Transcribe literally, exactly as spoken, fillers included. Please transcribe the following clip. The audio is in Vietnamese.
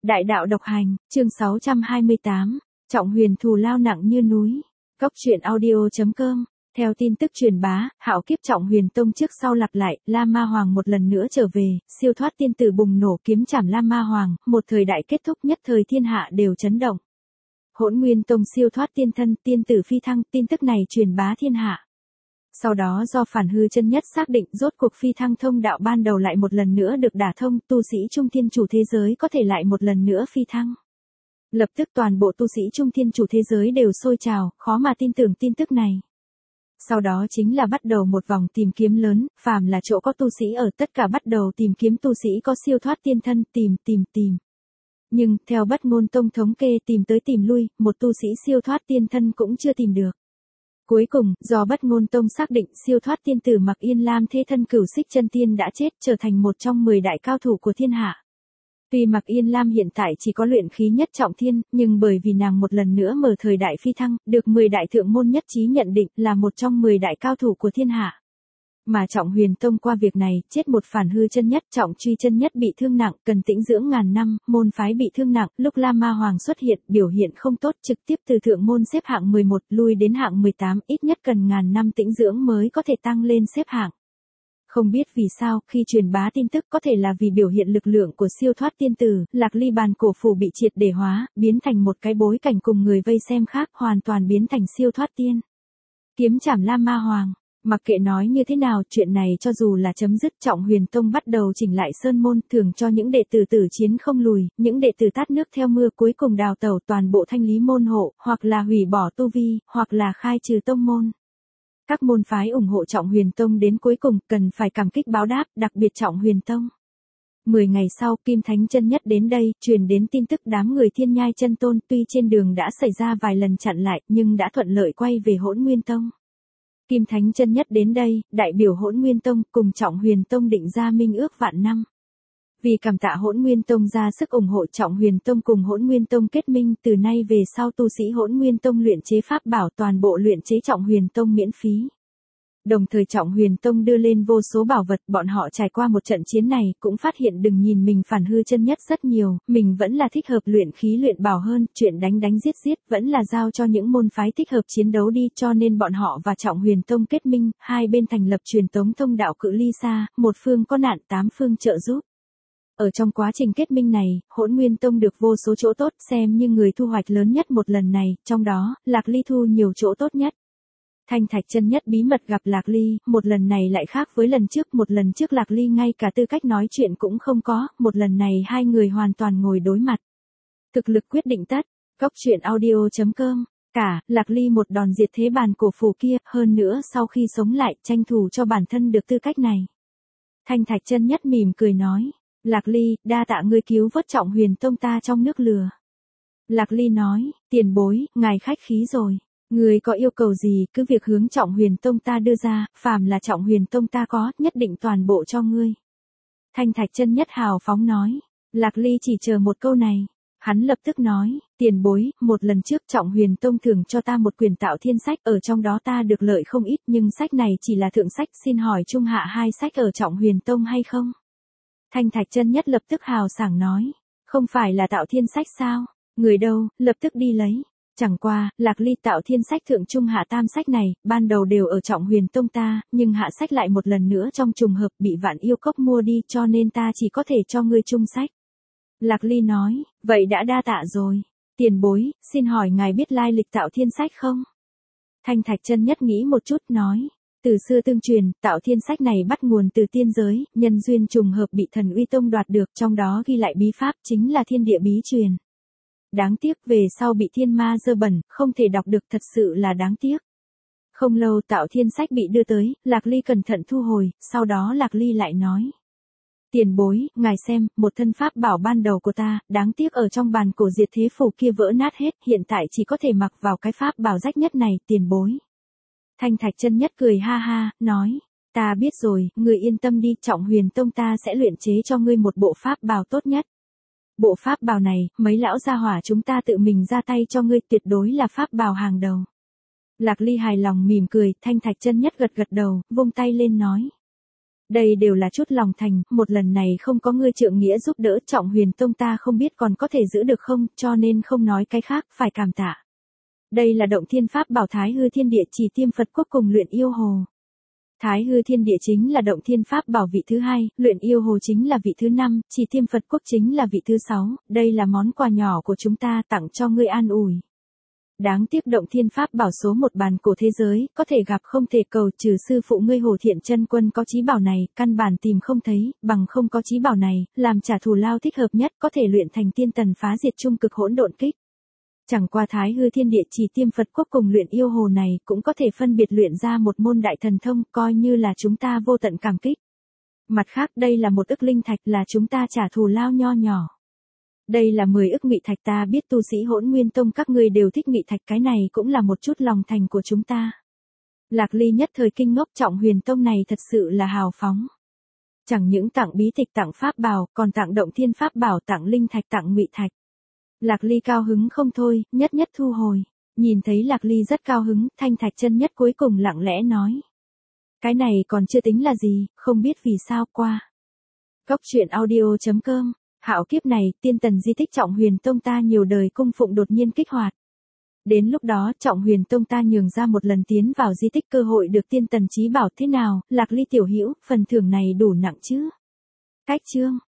Đại đạo độc hành, chương sáu trăm hai mươi tám, Trọng Huyền thù lao nặng như núi. Cốc truyện audio chấm com. Theo tin tức truyền bá, hạo kiếp Trọng Huyền Tông trước sau lặp lại, La Ma Hoàng một lần nữa trở về, siêu thoát tiên tử bùng nổ kiếm trảm La Ma Hoàng, một thời đại kết thúc nhất thời thiên hạ đều chấn động. Hỗn Nguyên Tông siêu thoát tiên thân, tiên tử phi thăng, tin tức này truyền bá thiên hạ. Sau đó do Phản Hư chân nhất xác định rốt cuộc phi thăng thông đạo ban đầu lại một lần nữa được đả thông, tu sĩ Trung Thiên chủ thế giới có thể lại một lần nữa phi thăng. Lập tức toàn bộ tu sĩ Trung Thiên chủ thế giới đều sôi trào, khó mà tin tưởng tin tức này. Sau đó chính là bắt đầu một vòng tìm kiếm lớn, phàm là chỗ có tu sĩ ở tất cả bắt đầu tìm kiếm tu sĩ có siêu thoát tiên thân, tìm tìm tìm. Nhưng, theo Bất Ngôn Tông thống kê tìm tới tìm lui, một tu sĩ siêu thoát tiên thân cũng chưa tìm được. Cuối cùng, do Bất Ngôn Tông xác định siêu thoát tiên tử Mặc Yên Lam thế thân Cửu Xích Chân Tiên đã chết, trở thành một trong mười đại cao thủ của thiên hạ. Tuy Mặc Yên Lam hiện tại chỉ có luyện khí nhất trọng thiên, nhưng bởi vì nàng một lần nữa mở thời đại phi thăng, được mười đại thượng môn nhất trí nhận định là một trong mười đại cao thủ của thiên hạ. Mà Trọng Huyền Tông qua việc này, chết một Phản Hư chân nhất, Trọng Truy chân nhất bị thương nặng, cần tĩnh dưỡng ngàn năm, môn phái bị thương nặng, lúc La Ma Hoàng xuất hiện, biểu hiện không tốt, trực tiếp từ thượng môn xếp hạng mười một, lui đến hạng mười tám, ít nhất cần ngàn năm tĩnh dưỡng mới có thể tăng lên xếp hạng. Không biết vì sao, khi truyền bá tin tức có thể là vì biểu hiện lực lượng của siêu thoát tiên tử, Lạc Ly bàn cổ phủ bị triệt để hóa, biến thành một cái bối cảnh cùng người vây xem khác, hoàn toàn biến thành siêu thoát tiên. Kiếm trảm La Ma Hoàng. Mặc kệ nói như thế nào, chuyện này cho dù là chấm dứt, Trọng Huyền Tông bắt đầu chỉnh lại sơn môn, thường cho những đệ tử tử chiến không lùi, những đệ tử tát nước theo mưa cuối cùng đào tẩu toàn bộ thanh lý môn hộ, hoặc là hủy bỏ tu vi, hoặc là khai trừ tông môn. Các môn phái ủng hộ Trọng Huyền Tông đến cuối cùng, cần phải cảm kích báo đáp, đặc biệt Trọng Huyền Tông. Mười ngày sau, Kim Thánh chân nhất đến đây, truyền đến tin tức đám người Thiên Nhai chân tôn, tuy trên đường đã xảy ra vài lần chặn lại, nhưng đã thuận lợi quay về Hỗn Nguyên Tông. Kim Thánh chân nhất đến đây, đại biểu Hỗn Nguyên Tông cùng Trọng Huyền Tông định ra minh ước vạn năm. Vì cảm tạ Hỗn Nguyên Tông ra sức ủng hộ, Trọng Huyền Tông cùng Hỗn Nguyên Tông kết minh, từ nay về sau tu sĩ Hỗn Nguyên Tông luyện chế pháp bảo toàn bộ luyện chế Trọng Huyền Tông miễn phí. Đồng thời Trọng Huyền Tông đưa lên vô số bảo vật, bọn họ trải qua một trận chiến này, cũng phát hiện đừng nhìn mình Phản Hư chân nhất rất nhiều, mình vẫn là thích hợp luyện khí luyện bảo hơn, chuyện đánh đánh giết giết vẫn là giao cho những môn phái thích hợp chiến đấu đi, cho nên bọn họ và Trọng Huyền Tông kết minh, hai bên thành lập truyền tống thông đạo cự ly xa, một phương có nạn tám phương trợ giúp. Ở trong quá trình kết minh này, Hỗn Nguyên Tông được vô số chỗ tốt, xem như người thu hoạch lớn nhất một lần này, trong đó, Lạc Ly thu nhiều chỗ tốt nhất. Thanh Thạch chân nhất bí mật gặp Lạc Ly, một lần này lại khác với lần trước, một lần trước Lạc Ly ngay cả tư cách nói chuyện cũng không có, một lần này hai người hoàn toàn ngồi đối mặt. Thực lực quyết định tất, cốc truyện audio chấm com, cả, Lạc Ly một đòn diệt thế bàn cổ phủ kia, hơn nữa sau khi sống lại, tranh thủ cho bản thân được tư cách này. Thanh Thạch chân nhất mỉm cười nói, Lạc Ly, đa tạ ngươi cứu vớt Trọng Huyền Tông ta trong nước lừa. Lạc Ly nói, tiền bối, ngài khách khí rồi. Người có yêu cầu gì cứ việc hướng Trọng Huyền Tông ta đưa ra, phàm là Trọng Huyền Tông ta có, nhất định toàn bộ cho ngươi. Thanh Thạch chân nhất hào phóng nói, Lạc Ly chỉ chờ một câu này. Hắn lập tức nói, tiền bối, một lần trước Trọng Huyền Tông thưởng cho ta một quyển Tạo Thiên sách, ở trong đó ta được lợi không ít, nhưng sách này chỉ là thượng sách, xin hỏi trung hạ hai sách ở Trọng Huyền Tông hay không? Thanh Thạch chân nhất lập tức hào sảng nói, không phải là Tạo Thiên sách sao? Người đâu, lập tức đi lấy. Chẳng qua, Lạc Ly Tạo Thiên sách thượng trung hạ tam sách này, ban đầu đều ở Trọng Huyền Tông ta, nhưng hạ sách lại một lần nữa trong trùng hợp bị Vạn Yêu Cốc mua đi, cho nên ta chỉ có thể cho ngươi trung sách. Lạc Ly nói, vậy đã đa tạ rồi. Tiền bối, xin hỏi ngài biết lai lịch Tạo Thiên sách không? Thanh Thạch chân nhất nghĩ một chút, nói, từ xưa tương truyền, Tạo Thiên sách này bắt nguồn từ tiên giới, nhân duyên trùng hợp bị Thần Uy Tông đoạt được, trong đó ghi lại bí pháp chính là Thiên Địa Bí Truyền. Đáng tiếc về sau bị thiên ma dơ bẩn, không thể đọc được, thật sự là đáng tiếc. Không lâu Tạo Thiên sách bị đưa tới, Lạc Ly cẩn thận thu hồi, sau đó Lạc Ly lại nói. Tiền bối, ngài xem, một thân pháp bảo ban đầu của ta, đáng tiếc ở trong bàn cổ diệt thế phủ kia vỡ nát hết, hiện tại chỉ có thể mặc vào cái pháp bảo rách nhất này, tiền bối. Thanh Thạch chân nhất cười ha ha, nói, ta biết rồi, ngươi yên tâm đi, Trọng Huyền Tông ta sẽ luyện chế cho ngươi một bộ pháp bảo tốt nhất. Bộ pháp bào này, mấy lão gia hỏa chúng ta tự mình ra tay cho ngươi, tuyệt đối là pháp bào hàng đầu. Lạc Ly hài lòng mỉm cười, Thanh Thạch chân nhất gật gật đầu, vung tay lên nói. Đây đều là chút lòng thành, một lần này không có ngươi trượng nghĩa giúp đỡ Trọng Huyền Tông ta không biết còn có thể giữ được không, cho nên không nói cái khác, phải cảm tạ. Đây là động thiên pháp bảo Thái Hư Thiên Địa Chỉ Tiêm Phật Quốc cùng Luyện Yêu Hồ. Thái Hư Thiên Địa chính là động thiên pháp bảo vị thứ hai, Luyện Yêu Hồ chính là vị thứ năm, Chỉ Tiêm Phật Quốc chính là vị thứ sáu, đây là món quà nhỏ của chúng ta tặng cho ngươi an ủi. Đáng tiếc động thiên pháp bảo số một bàn cổ thế giới, có thể gặp không thể cầu, trừ sư phụ ngươi Hồ Thiện Chân Quân có chí bảo này, căn bản tìm không thấy, bằng không có chí bảo này, làm trả thù lao thích hợp nhất, có thể luyện thành tiên tần phá diệt trung cực hỗn độn kích. Chẳng qua Thái Hư Thiên Địa Chỉ Tiêm Phật Quốc cùng Luyện Yêu Hồ này, cũng có thể phân biệt luyện ra một môn đại thần thông, coi như là chúng ta vô tận cảm kích. Mặt khác, đây là một ức linh thạch, là chúng ta trả thù lao nho nhỏ. Đây là mười ức ngụy thạch, ta biết tu sĩ Hỗn Nguyên Tông các ngươi đều thích ngụy thạch, cái này cũng là một chút lòng thành của chúng ta. Lạc Ly nhất thời kinh ngốc, Trọng Huyền Tông này thật sự là hào phóng. Chẳng những tặng bí tịch tặng pháp bảo, còn tặng động thiên pháp bảo, tặng linh thạch, tặng ngụy thạch. Lạc Ly cao hứng không thôi, nhất nhất thu hồi. Nhìn thấy Lạc Ly rất cao hứng, Thanh Thạch chân nhất cuối cùng lặng lẽ nói. Cái này còn chưa tính là gì, không biết vì sao qua. Cốc truyện audio chấm com. Hạo kiếp này, tiên tần di tích Trọng Huyền Tông ta nhiều đời cung phụng đột nhiên kích hoạt. Đến lúc đó, Trọng Huyền Tông ta nhường ra một lần tiến vào di tích cơ hội được tiên tần chí bảo thế nào, Lạc Ly tiểu hữu, phần thưởng này đủ nặng chứ? Cách chương